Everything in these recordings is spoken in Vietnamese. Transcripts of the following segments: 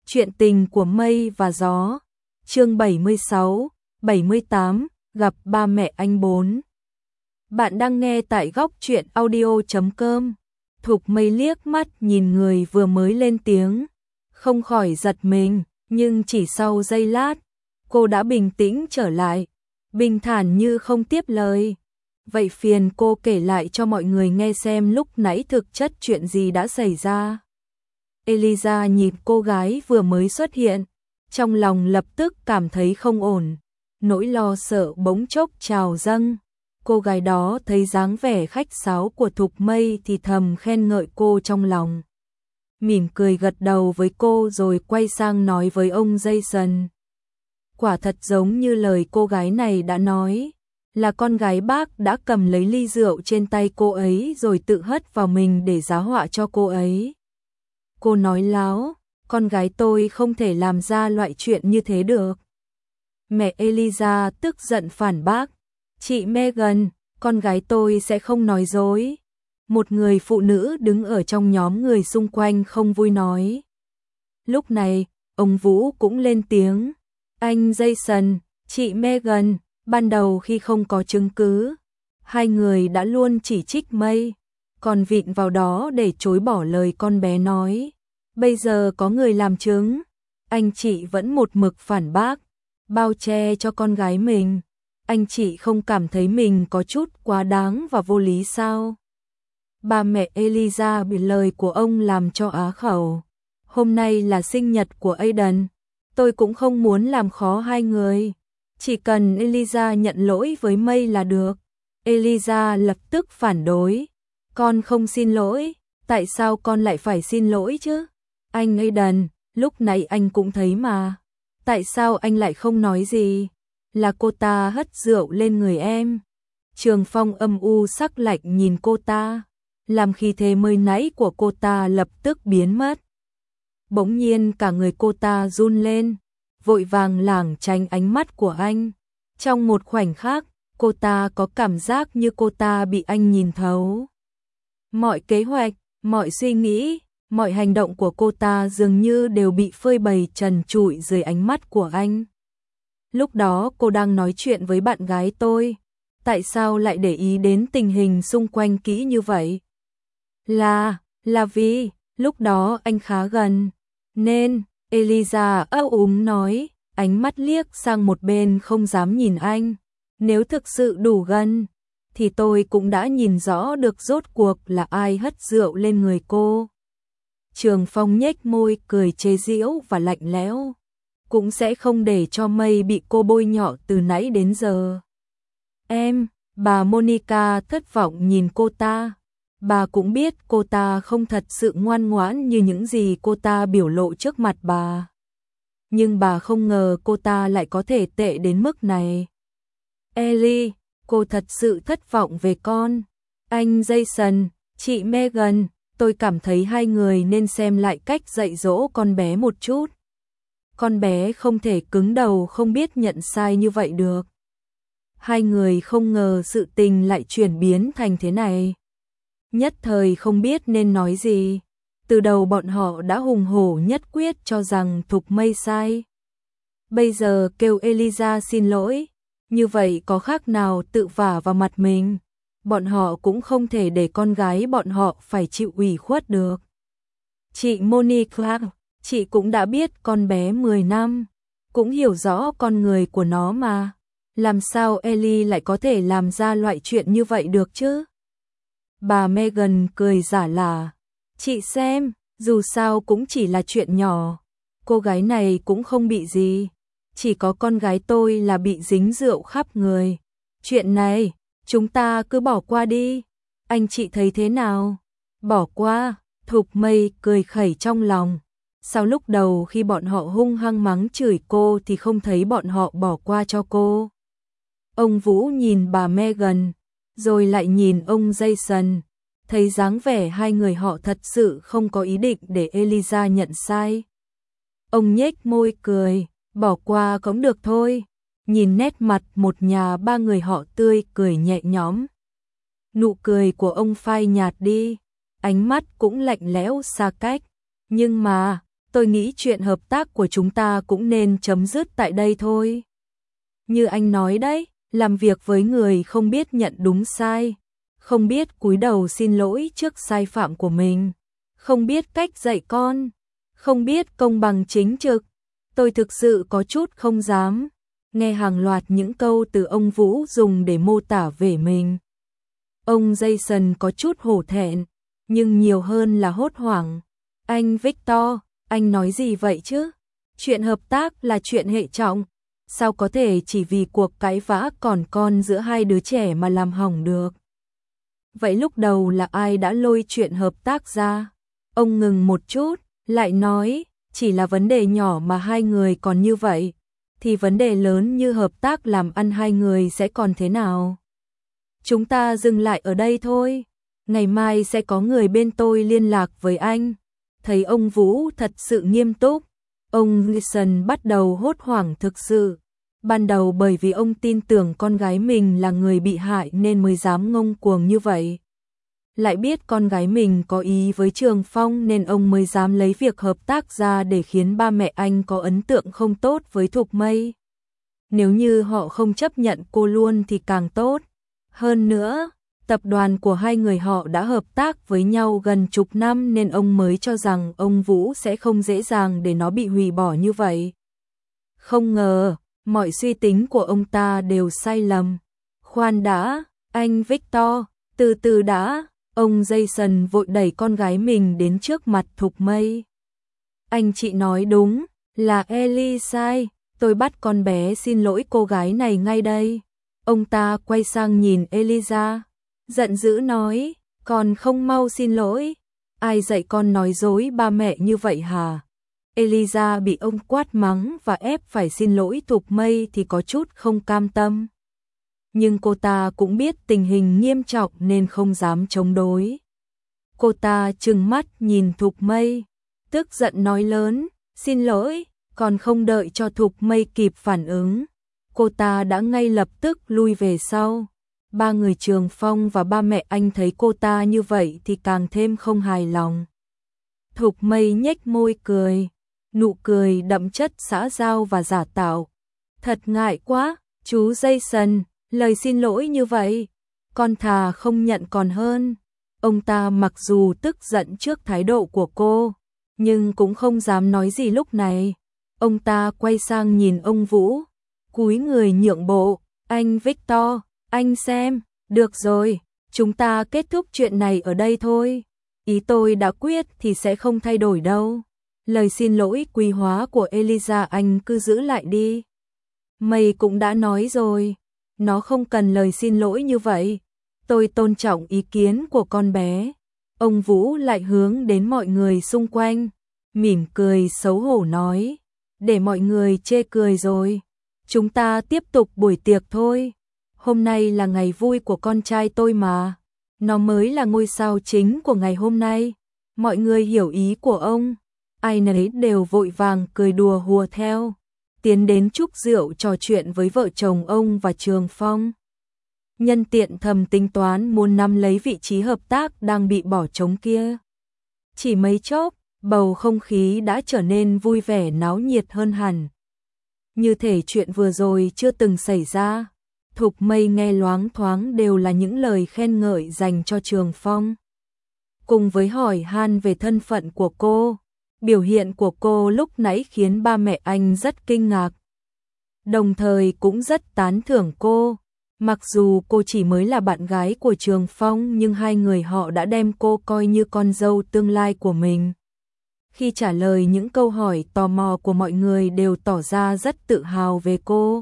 Chuyện tình của mây và gió. Chương 76, 78, gặp ba mẹ anh 4. Bạn đang nghe tại góc truyện audio.com. Thục Mây liếc mắt nhìn người vừa mới lên tiếng, không khỏi giật mình, nhưng chỉ sau giây lát, cô đã bình tĩnh trở lại, bình thản như không tiếp lời. Vậy phiền cô kể lại cho mọi người nghe xem lúc nãy thực chất chuyện gì đã xảy ra. Eliza nhìn cô gái vừa mới xuất hiện, trong lòng lập tức cảm thấy không ổn, nỗi lo sợ bỗng chốc trào dâng. Cô gái đó thấy dáng vẻ khách sáo của Thục Mây thì thầm khen ngợi cô trong lòng. Mỉm cười gật đầu với cô rồi quay sang nói với ông Jason. Quả thật giống như lời cô gái này đã nói, là con gái bác đã cầm lấy ly rượu trên tay cô ấy rồi tự hất vào mình để giá họa cho cô ấy. Cô nói láo, con gái tôi không thể làm ra loại chuyện như thế được. Mẹ Eliza tức giận phản bác. Chị Megan, con gái tôi sẽ không nói dối. Một người phụ nữ đứng ở trong nhóm người xung quanh không vui nói. Lúc này, ông Vũ cũng lên tiếng. Anh Jason, chị Megan, ban đầu khi không có chứng cứ, hai người đã luôn chỉ trích Mây, còn vịn vào đó để chối bỏ lời con bé nói. Bây giờ có người làm chứng, anh chị vẫn một mực phản bác, bao che cho con gái mình. Anh chị không cảm thấy mình có chút quá đáng và vô lý sao? Ba mẹ Eliza bị lời của ông làm cho á khẩu. Hôm nay là sinh nhật của Aiden, tôi cũng không muốn làm khó hai người. Chỉ cần Eliza nhận lỗi với Mây là được. Eliza lập tức phản đối. Con không xin lỗi, tại sao con lại phải xin lỗi chứ? Anh Aiden, lúc này anh cũng thấy mà. Tại sao anh lại không nói gì? Là cô ta hất rượu lên người em. Trường Phong âm u sắc lạnh nhìn cô ta, làm khí thế mới nãy của cô ta lập tức biến mất. Bỗng nhiên cả người cô ta run lên, vội vàng lảng tránh ánh mắt của anh. Trong một khoảnh khắc, cô ta có cảm giác như cô ta bị anh nhìn thấu. Mọi kế hoạch, mọi suy nghĩ, mọi hành động của cô ta dường như đều bị phơi bày trần trụi dưới ánh mắt của anh. Lúc đó cô đang nói chuyện với bạn gái tôi, tại sao lại để ý đến tình hình xung quanh kỹ như vậy? Là vì, lúc đó anh khá gần, nên, Eliza nói, ánh mắt liếc sang một bên không dám nhìn anh. Nếu thực sự đủ gần, thì tôi cũng đã nhìn rõ được rốt cuộc là ai hất rượu lên người cô. Trường Phong nhếch môi cười chế giễu và lạnh lẽo. Cũng sẽ không để cho Mây bị cô bôi nhọ từ nãy đến giờ. Bà Monica thất vọng nhìn cô ta. Bà cũng biết cô ta không thật sự ngoan ngoãn như những gì cô ta biểu lộ trước mặt bà. Nhưng bà không ngờ cô ta lại có thể tệ đến mức này. Ellie, cô thật sự thất vọng về con. Anh Jason, chị Megan, tôi cảm thấy hai người nên xem lại cách dạy dỗ con bé một chút. Con bé không thể cứng đầu không biết nhận sai như vậy được. Hai người không ngờ sự tình lại chuyển biến thành thế này. Nhất thời không biết nên nói gì. Từ đầu bọn họ đã hùng hổ nhất quyết cho rằng Thục Mây sai. Bây giờ kêu Eliza xin lỗi, như vậy có khác nào tự vả vào mặt mình. Bọn họ cũng không thể để con gái bọn họ phải chịu ủy khuất được. Chị Monica, chị cũng đã biết con bé 10 năm, cũng hiểu rõ con người của nó mà. Làm sao Ellie lại có thể làm ra loại chuyện như vậy được chứ? Bà Megan cười giả lả. Chị xem, dù sao cũng chỉ là chuyện nhỏ. Cô gái này cũng không bị gì. Chỉ có con gái tôi là bị dính rượu khắp người. Chuyện này, chúng ta cứ bỏ qua đi. Anh chị thấy thế nào? Bỏ qua, Thục Mây cười khẩy trong lòng. Sau lúc đầu khi bọn họ hung hăng mắng chửi cô thì không thấy bọn họ bỏ qua cho cô. Ông Vũ nhìn bà Megan, rồi lại nhìn ông Jason, thấy dáng vẻ hai người họ thật sự không có ý định để Eliza nhận sai. Ông nhếch môi cười, bỏ qua cũng được thôi, nhìn nét mặt một nhà ba người họ tươi cười nhẹ nhõm. Nụ cười của ông phai nhạt đi, ánh mắt cũng lạnh lẽo xa cách, nhưng mà, tôi nghĩ chuyện hợp tác của chúng ta cũng nên chấm dứt tại đây thôi. Như anh nói đấy, làm việc với người không biết nhận đúng sai, không biết cúi đầu xin lỗi trước sai phạm của mình, không biết cách dạy con, không biết công bằng chính trực. Tôi thực sự có chút không dám nghe hàng loạt những câu từ ông Vũ dùng để mô tả về mình. Ông Jason có chút hổ thẹn, nhưng nhiều hơn là hốt hoảng. Anh Victor, anh nói gì vậy chứ? Chuyện hợp tác là chuyện hệ trọng, sao có thể chỉ vì cuộc cãi vã còn con giữa hai đứa trẻ mà làm hỏng được? Vậy lúc đầu là ai đã lôi chuyện hợp tác ra? Ông ngừng một chút, lại nói, chỉ là vấn đề nhỏ mà hai người còn như vậy, thì vấn đề lớn như hợp tác làm ăn hai người sẽ còn thế nào? Chúng ta dừng lại ở đây thôi, ngày mai sẽ có người bên tôi liên lạc với anh. Thấy ông Vũ thật sự nghiêm túc, ông Gleason bắt đầu hốt hoảng thực sự. Ban đầu bởi vì ông tin tưởng con gái mình là người bị hại nên mới dám ngông cuồng như vậy. Lại biết con gái mình có ý với Trường Phong nên ông mới dám lấy việc hợp tác ra để khiến ba mẹ anh có ấn tượng không tốt với Thục Mây. Nếu như họ không chấp nhận cô luôn thì càng tốt. Hơn nữa, tập đoàn của hai người họ đã hợp tác với nhau gần chục năm nên ông mới cho rằng ông Vũ sẽ không dễ dàng để nó bị hủy bỏ như vậy. Không ngờ, mọi suy tính của ông ta đều sai lầm. Khoan đã, anh Victor, từ từ đã. Ông Jason vội đẩy con gái mình đến trước mặt Thục Mây. Anh chị nói đúng, là Ellie sai, tôi bắt con bé xin lỗi cô gái này ngay đây. Ông ta quay sang nhìn Eliza, giận dữ nói, còn không mau xin lỗi, ai dạy con nói dối ba mẹ như vậy hả? Eliza bị ông quát mắng và ép phải xin lỗi Thục Mây thì có chút không cam tâm. Nhưng cô ta cũng biết tình hình nghiêm trọng nên không dám chống đối. Cô ta trừng mắt nhìn Thục Mây, tức giận nói lớn, xin lỗi, còn không đợi cho Thục Mây kịp phản ứng. Cô ta đã ngay lập tức lui về sau. Ba người Trường Phong và ba mẹ anh thấy cô ta như vậy thì càng thêm không hài lòng. Thục Mây nhếch môi cười, nụ cười đậm chất xã giao và giả tạo. Thật ngại quá, chú Jason, lời xin lỗi như vậy, con thà không nhận còn hơn. Ông ta mặc dù tức giận trước thái độ của cô, nhưng cũng không dám nói gì lúc này. Ông ta quay sang nhìn ông Vũ, cúi người nhượng bộ, anh Victor, anh xem, được rồi, chúng ta kết thúc chuyện này ở đây thôi. Ý tôi đã quyết thì sẽ không thay đổi đâu. Lời xin lỗi quý hóa của Eliza anh cứ giữ lại đi. Mày cũng đã nói rồi, nó không cần lời xin lỗi như vậy. Tôi tôn trọng ý kiến của con bé. Ông Vũ lại hướng đến mọi người xung quanh, mỉm cười xấu hổ nói, để mọi người chê cười rồi. Chúng ta tiếp tục buổi tiệc thôi. Hôm nay là ngày vui của con trai tôi mà. Nó mới là ngôi sao chính của ngày hôm nay. Mọi người hiểu ý của ông. Ai nấy đều vội vàng cười đùa hùa theo. Tiến đến chúc rượu trò chuyện với vợ chồng ông và Trường Phong. Nhân tiện thầm tính toán muốn nắm lấy vị trí hợp tác đang bị bỏ trống kia. Chỉ mấy chốc, bầu không khí đã trở nên vui vẻ náo nhiệt hơn hẳn. Như thể chuyện vừa rồi chưa từng xảy ra. Thục Mây nghe loáng thoáng đều là những lời khen ngợi dành cho Trường Phong. Cùng với hỏi han về thân phận của cô, biểu hiện của cô lúc nãy khiến ba mẹ anh rất kinh ngạc. Đồng thời cũng rất tán thưởng cô. Mặc dù cô chỉ mới là bạn gái của Trường Phong nhưng hai người họ đã đem cô coi như con dâu tương lai của mình. Khi trả lời những câu hỏi tò mò của mọi người đều tỏ ra rất tự hào về cô.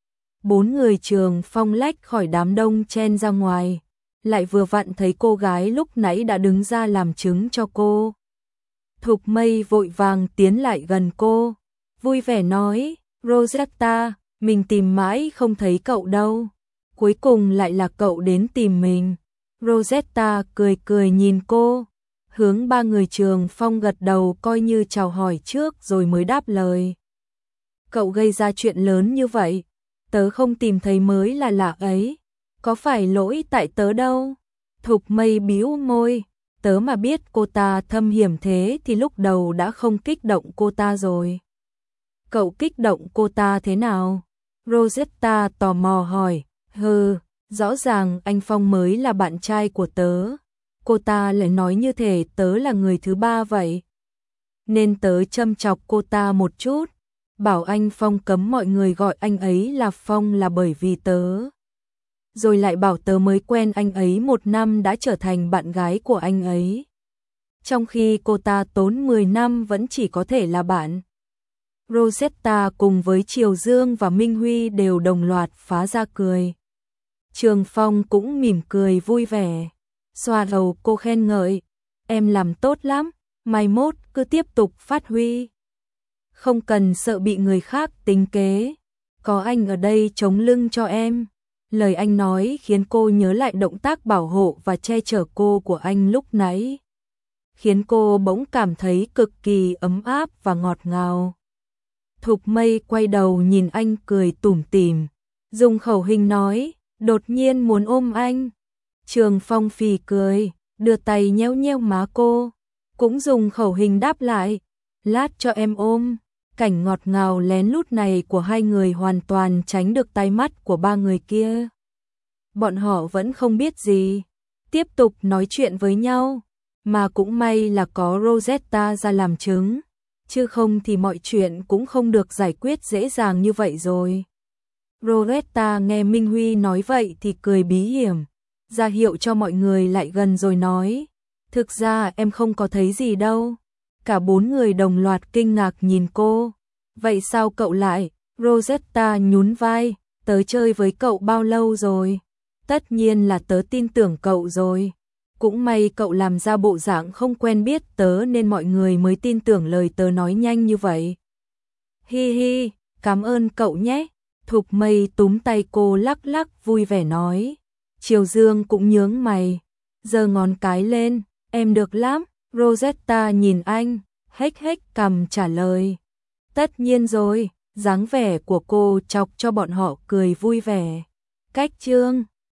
Bốn người Trường Phong lách khỏi đám đông chen ra ngoài, lại vừa vặn thấy cô gái lúc nãy đã đứng ra làm chứng cho cô. Thục Mây vội vàng tiến lại gần cô, vui vẻ nói, Rosetta, mình tìm mãi không thấy cậu đâu. Cuối cùng lại là cậu đến tìm mình. Rosetta cười cười nhìn cô, hướng ba người Trường Phong gật đầu coi như chào hỏi trước rồi mới đáp lời. Cậu gây ra chuyện lớn như vậy, tớ không tìm thấy mới là lạ ấy, có phải lỗi tại tớ đâu. Thục Mây bĩu môi, tớ mà biết cô ta thâm hiểm thế thì lúc đầu đã không kích động cô ta rồi. Cậu kích động cô ta thế nào? Rosetta tò mò hỏi. Rõ ràng anh Phong mới là bạn trai của tớ. Cô ta lại nói như thể tớ là người thứ ba vậy. Nên tớ châm chọc cô ta một chút. Bảo anh Phong cấm mọi người gọi anh ấy là Phong là bởi vì tớ. Rồi lại bảo tớ mới quen anh ấy 1 năm đã trở thành bạn gái của anh ấy. Trong khi cô ta tốn 10 năm vẫn chỉ có thể là bạn. Rosetta cùng với Triều Dương và Minh Huy đều đồng loạt phá ra cười. Trường Phong cũng mỉm cười vui vẻ. Xoa đầu cô khen ngợi. Em làm tốt lắm, mai mốt cứ tiếp tục phát huy. Không cần sợ bị người khác tính kế. Có anh ở đây chống lưng cho em. Lời anh nói khiến cô nhớ lại động tác bảo hộ và che chở cô của anh lúc nãy. Khiến cô bỗng cảm thấy cực kỳ ấm áp và ngọt ngào. Thục Mây quay đầu nhìn anh cười tủm tỉm. Dùng khẩu hình nói, đột nhiên muốn ôm anh. Trường Phong phì cười, đưa tay nhéo nhéo má cô. Cũng dùng khẩu hình đáp lại, lát cho em ôm. Cảnh ngọt ngào lén lút này của hai người hoàn toàn tránh được tai mắt của ba người kia. Bọn họ vẫn không biết gì, tiếp tục nói chuyện với nhau, mà cũng may là có Rosetta ra làm chứng, chứ không thì mọi chuyện cũng không được giải quyết dễ dàng như vậy rồi. Rosetta nghe Minh Huy nói vậy thì cười bí hiểm, ra hiệu cho mọi người lại gần rồi nói, thực ra em không có thấy gì đâu. Cả 4 người đồng loạt kinh ngạc nhìn cô. Vậy sao cậu lại? Rosetta nhún vai, tớ chơi với cậu bao lâu rồi? Tất nhiên là tớ tin tưởng cậu rồi. Cũng may cậu làm ra bộ dạng không quen biết tớ nên mọi người mới tin tưởng lời tớ nói nhanh như vậy. Hi hi, cảm ơn cậu nhé. Thục Mây túm tay cô lắc lắc vui vẻ nói. Triều Dương cũng nhướng mày, giơ ngón cái lên, em được lắm. Rosetta nhìn anh, hếch hếch cằm trả lời. Tất nhiên rồi, dáng vẻ của cô chọc cho bọn họ cười vui vẻ. Cách chương